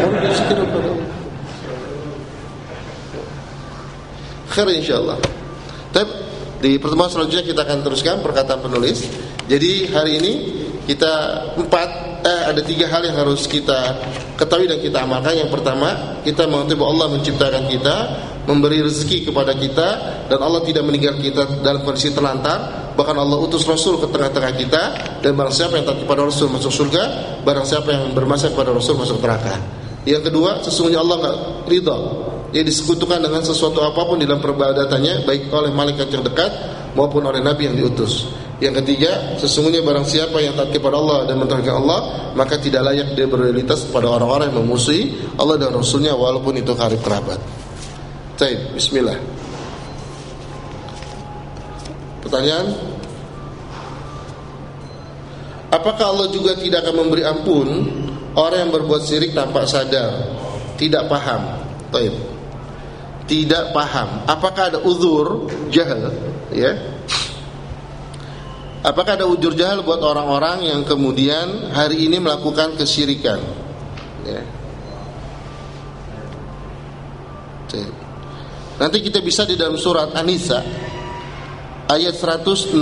Khair insyaallah. Tapi di pertemuan selanjutnya kita akan teruskan perkataan penulis. Jadi hari ini kita ada 3 hal yang harus kita ketahui dan kita amalkan. Yang pertama, kita mengetahui bahwa Allah menciptakan kita, memberi rezeki kepada kita, dan Allah tidak meninggalkan kita dalam kondisi terlantar. Bahkan Allah utus Rasul ke tengah-tengah kita, dan barang siapa yang taat kepada Rasul masuk surga, barang siapa yang bermaksiat kepada Rasul masuk neraka. Yang kedua, sesungguhnya Allah enggak ridha dia disekutukan dengan sesuatu apapun dalam peribadatannya, baik oleh malaikat yang dekat maupun oleh nabi yang diutus. Yang ketiga, sesungguhnya barang siapa yang taat kepada Allah dan mentauhidkan Allah, maka tidak layak dia berloyalitas kepada orang-orang yang memusuhi Allah dan Rasulnya walaupun itu karib kerabat. Baik, bismillah. Pertanyaan, apakah Allah juga tidak akan memberi ampun orang yang berbuat syirik tanpa sadar, tidak paham? Baik. Tidak paham. Apakah ada uzur jahal, ya? Apakah ada uzur jahal buat orang-orang yang kemudian hari ini melakukan kesyirikan? Ya. Nanti kita bisa di dalam surat An-Nisa ayat 165.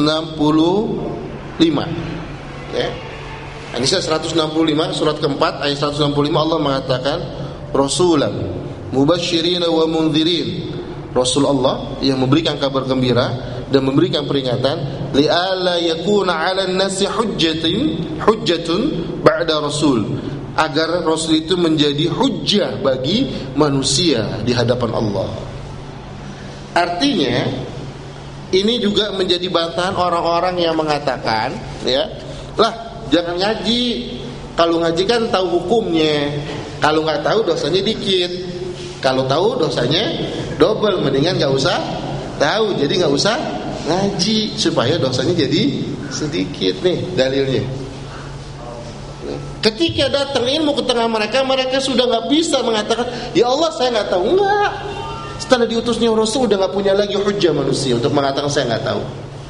Ya. An-Nisa 165 surat keempat ayat 165 Allah mengatakan Rasulan mubasysyirin wa mundzirin. Rasul Allah yang memberikan kabar gembira dan memberikan peringatan li'alla yakuna 'alan nasi hujjatun ba'da rasul, agar rasul itu menjadi hujjah bagi manusia di hadapan Allah. Artinya ini juga menjadi bantahan orang-orang yang mengatakan, ya, lah jangan ngaji, kalau ngaji kan tahu hukumnya, kalau nggak tahu dosanya dikit, kalau tahu dosanya double, mendingan nggak usah tahu, jadi nggak usah ngaji supaya dosanya jadi sedikit. Nih dalilnya. Ketika datang ilmu ke tengah mereka, mereka sudah nggak bisa mengatakan, ya Allah saya nggak tahu. Enggak. Setelah diutusnya Rasul udah nggak punya lagi hujjah manusia untuk mengatakan saya nggak tahu.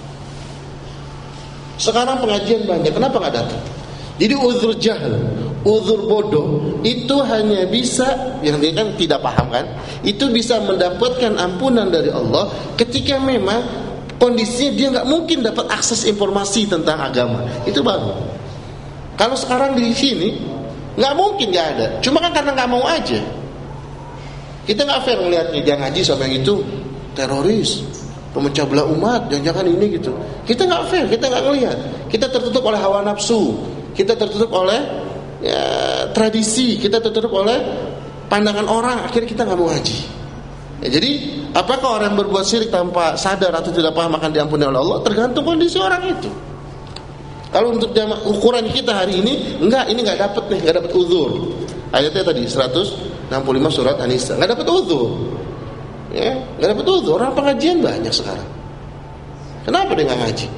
Sekarang pengajian banyak, kenapa nggak datang? Jadi uzur jahil, uzur bodoh itu hanya bisa, yang dia kan tidak paham kan, itu bisa mendapatkan ampunan dari Allah ketika memang kondisinya dia nggak mungkin dapat akses informasi tentang agama. Itu baru. Kalau sekarang di sini nggak mungkin, nggak ada. Cuma kan karena nggak mau aja. Kita nggak fair melihatnya, dia ngaji sama yang itu teroris, pemecah belah umat, jangan-jangan ini gitu. Kita nggak fair, kita nggak ngelihat. Kita tertutup oleh hawa nafsu. Kita tertutup oleh tradisi, kita tertutup oleh pandangan orang, akhirnya kita nggak mau ngaji. Ya, jadi apakah orang yang berbuat syirik tanpa sadar atau tidak paham akan diampuni oleh Allah? Tergantung kondisi orang itu. Kalau untuk ukuran kita hari ini, ini nggak dapat nih, nggak dapat uzur. Ayatnya tadi 165 surat An-Nisa, nggak dapat uzur. Ya, nggak dapat uzur. Orang pengajian banyak sekarang. Kenapa dia nggak ngaji?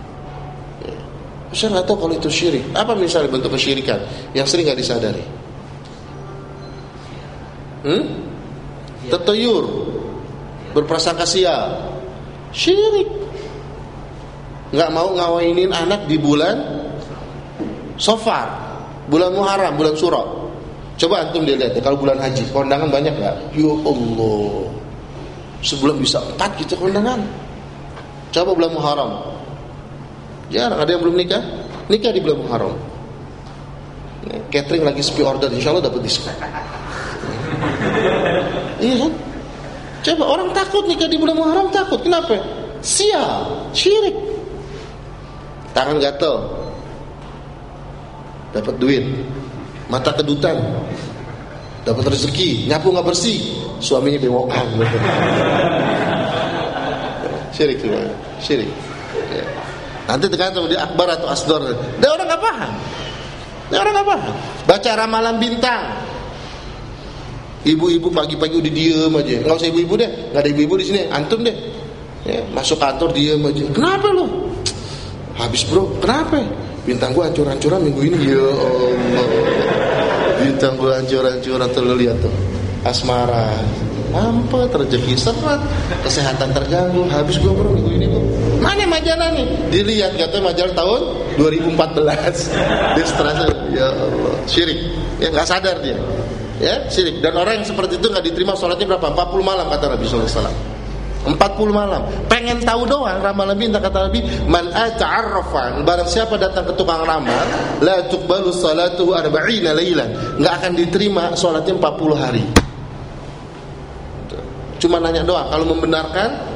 Saya nggak tahu kalau itu syirik. Apa misalnya bentuk kesyirikan yang sering nggak disadari? Tetayur, berprasangka sial, syirik. Nggak mau ngawinin anak di bulan Safar, bulan Muharram, bulan Syura. Coba antum dilihat kalau bulan haji, kondangan banyak nggak? Ya Allah, sebulan bisa 4 gitu kondangan. Coba bulan Muharram. Jarang ada yang belum nikah di bulan Muharram. Catering lagi sepi order, insya Allah dapat diskon. Iya kan? Coba orang takut nikah di bulan Muharram, takut. Kenapa? Sial, syirik. Tangan gatel, dapat duit. Mata kedutan, dapat rezeki. Nyapu nggak bersih, suaminya bewokan. Syirik juga, syirik. Nanti tergantung dia akbar atau asdor. Dia orang nggak paham. Baca ramalan bintang. Ibu-ibu pagi-pagi udah diem aja. Nggak usah ibu-ibu deh. Nggak ada ibu-ibu di sini. Antum deh. Ya, masuk kantor diem aja. Kenapa lo? Habis bro. Kenapa? Bintang gua hancur-hancuran minggu ini. Ya Allah. Bintang gua hancur-hancuran. Tuh lo lihat tuh. Asmara. Mampet, rezeki seret, kesehatan terganggu. Habis gua bro minggu ini bro. Mana majalah nih? Dilihat katanya majalah tahun 2014. Dia stres. Ya Allah, syirik. Ya nggak sadar dia. Ya, syirik. Dan orang yang seperti itu nggak diterima sholatnya berapa? 40 malam kata Nabi sallallahu alaihi wasallam. 40 malam. Pengen tahu doang ramalan bintang, kata Nabi, man ata'arrafan, barang siapa datang ke tukang ramal, la tuqbalu salatuhu 40 lailan. Enggak akan diterima salatnya 40 hari. Cuma nanya doang, kalau membenarkan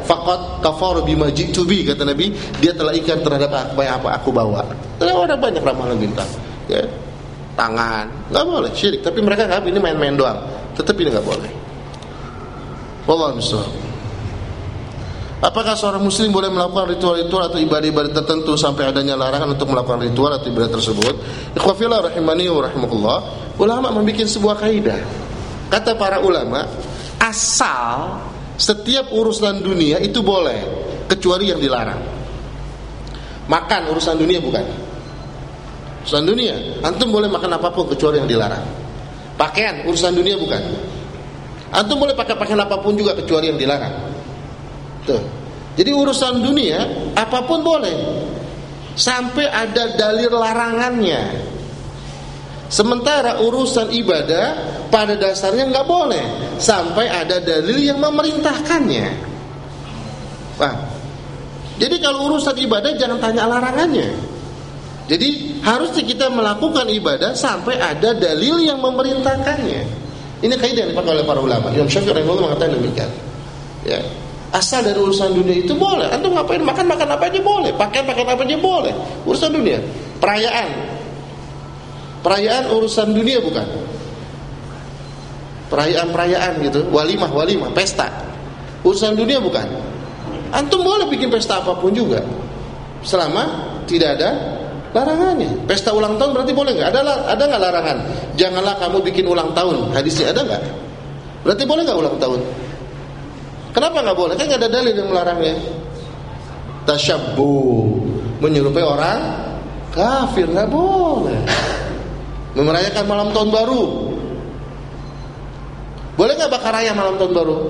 faqad kafara bima ji'tu bi, kata Nabi, dia telah ingkar terhadap apa yang aku bawa. Ada banyak ramalan bintang, ya. Tangan, enggak boleh syirik, tapi mereka enggak, ini main-main doang. Tetap ini enggak boleh. Wallahu a'lam. Apakah seorang muslim boleh melakukan ritual-ritual atau ibadah-ibadah tertentu sampai adanya larangan untuk melakukan ritual atau ibadah tersebut? Ikhwafillah rahimani wa rahimakumullah. Ulama membuat sebuah kaidah. Kata para ulama, asal setiap urusan dunia itu boleh, kecuali yang dilarang. Makan urusan dunia bukan? Urusan dunia, antum boleh makan apapun kecuali yang dilarang. Pakaian urusan dunia bukan? Antum boleh pakai pakaian apapun juga kecuali yang dilarang. Tuh. Jadi urusan dunia apapun boleh, sampai ada dalil larangannya. Sementara urusan ibadah pada dasarnya nggak boleh, sampai ada dalil yang memerintahkannya. Wah. Jadi kalau urusan ibadah jangan tanya larangannya. Jadi harusnya kita melakukan ibadah sampai ada dalil yang memerintahkannya. Ini kaidah yang dipakai oleh para ulama. Imam Syafi'i rahimahullah mengatakan demikian. Ya. Asal dari urusan dunia itu boleh. Antum ngapain, makan apa aja boleh, pakaian apa aja boleh. Urusan dunia. Perayaan urusan dunia bukan? Perayaan gitu, walimah, pesta. Urusan dunia bukan? Antum boleh bikin pesta apapun juga, selama tidak ada larangannya. Pesta ulang tahun berarti boleh nggak? Ada nggak larangan? Janganlah kamu bikin ulang tahun. Hadisnya ada nggak? Berarti boleh nggak ulang tahun? Kenapa nggak boleh? Kan nggak ada dalil yang melarangnya. Tasyabbu, menyerupai orang kafir, nggak boleh. Memerayakan malam tahun baru, boleh nggak bakar ayam malam tahun baru?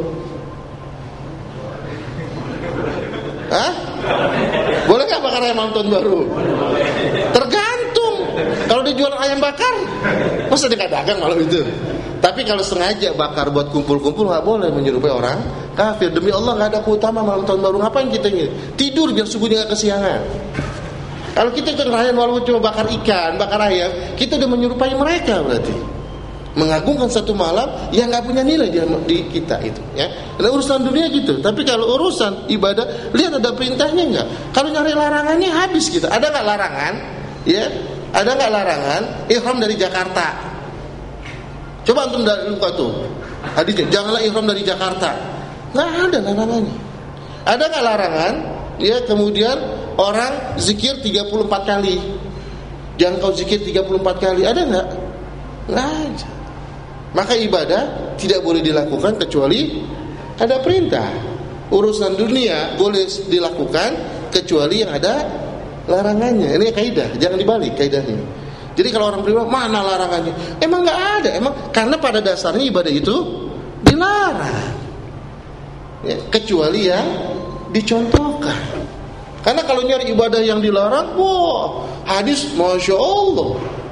Hah? Boleh nggak bakar ayam malam tahun baru? Tergantung. Kalau dijual ayam bakar, masa dia nggak dagang malam itu? Tapi kalau sengaja bakar buat kumpul-kumpul nggak boleh, menyerupai orang kafir. Demi Allah nggak ada keutamaan malam tahun baru. Ngapain kita ini? Tidur biar subuhnya nggak kesiangan. Kalau kita ngerayain walaupun cuma bakar ikan, bakar ayam, kita udah menyerupai mereka berarti. Mengagungkan satu malam yang nggak punya nilai di kita itu. Ya. Nah, urusan dunia gitu. Tapi kalau urusan ibadah, lihat ada perintahnya nggak? Kalau nyari larangannya habis kita. Ada nggak larangan? Ya, ada nggak larangan? Ihram dari Jakarta. Coba antum buka tuh hadisnya, janganlah ihram dari Jakarta. Nggak ada larangannya. Ada nggak larangan? Ya, kemudian orang zikir 34 kali. Jangan kau zikir 34 kali. Ada nggak? Nggak ada. Maka ibadah tidak boleh dilakukan kecuali ada perintah. Urusan dunia boleh dilakukan kecuali yang ada larangannya. Ini kaidah, jangan dibalik kaidahnya. Jadi kalau orang bilang mana larangannya? Emang nggak ada. Emang karena pada dasarnya ibadah itu dilarang. Ya, kecuali yang dicontohkan. Karena kalau nyari ibadah yang dilarang, wah, hadis masya Allah,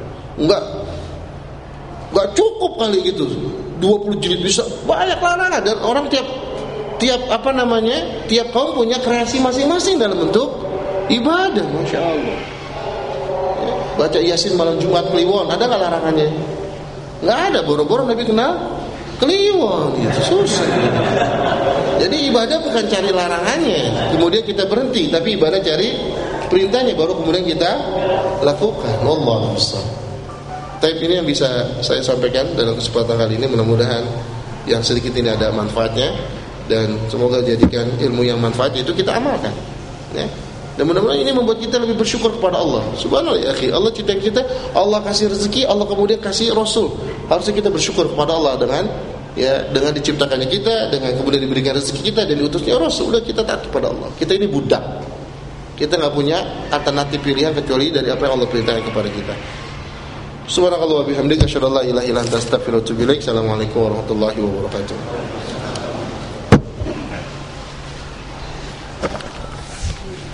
nggak cukup kali gitu. 20 jilid bisa banyak larangan, dan orang tiap kaum punya kreasi masing-masing dalam bentuk ibadah, masya Allah. Baca Yasin malam Jumat Kliwon, ada nggak larangannya? Nggak ada. Boro-boro Nabi kenal Kliwon, gitu. Susah. Jadi ibadah bukan cari larangannya, kemudian kita berhenti, tapi ibadah cari perintahnya, baru kemudian kita lakukan. Wallahu a'lam. Tapi ini yang bisa saya sampaikan dalam kesempatan kali ini. Mudah-mudahan yang sedikit ini ada manfaatnya, dan semoga jadikan ilmu yang manfaat itu kita amalkan. Ya. Dan mudah-mudahan ini membuat kita lebih bersyukur kepada Allah. Subhanallah ya akhi, Allah cinta kita, Allah kasih rezeki, Allah kemudian kasih Rasul. Harusnya kita bersyukur kepada Allah dengan diciptakannya kita, dengan kemudian diberikan rezeki kita dan diutusnya Rasul. Udah kita taat kepada Allah. Kita ini budak. Kita enggak punya alternatif pilihan kecuali dari apa yang Allah perintahkan kepada kita. Subhanallah wa bihamdika asyhadu an la ilaha illa anta astaghfiruka wa atubu ilaik. Assalamualaikum warahmatullahi wabarakatuh.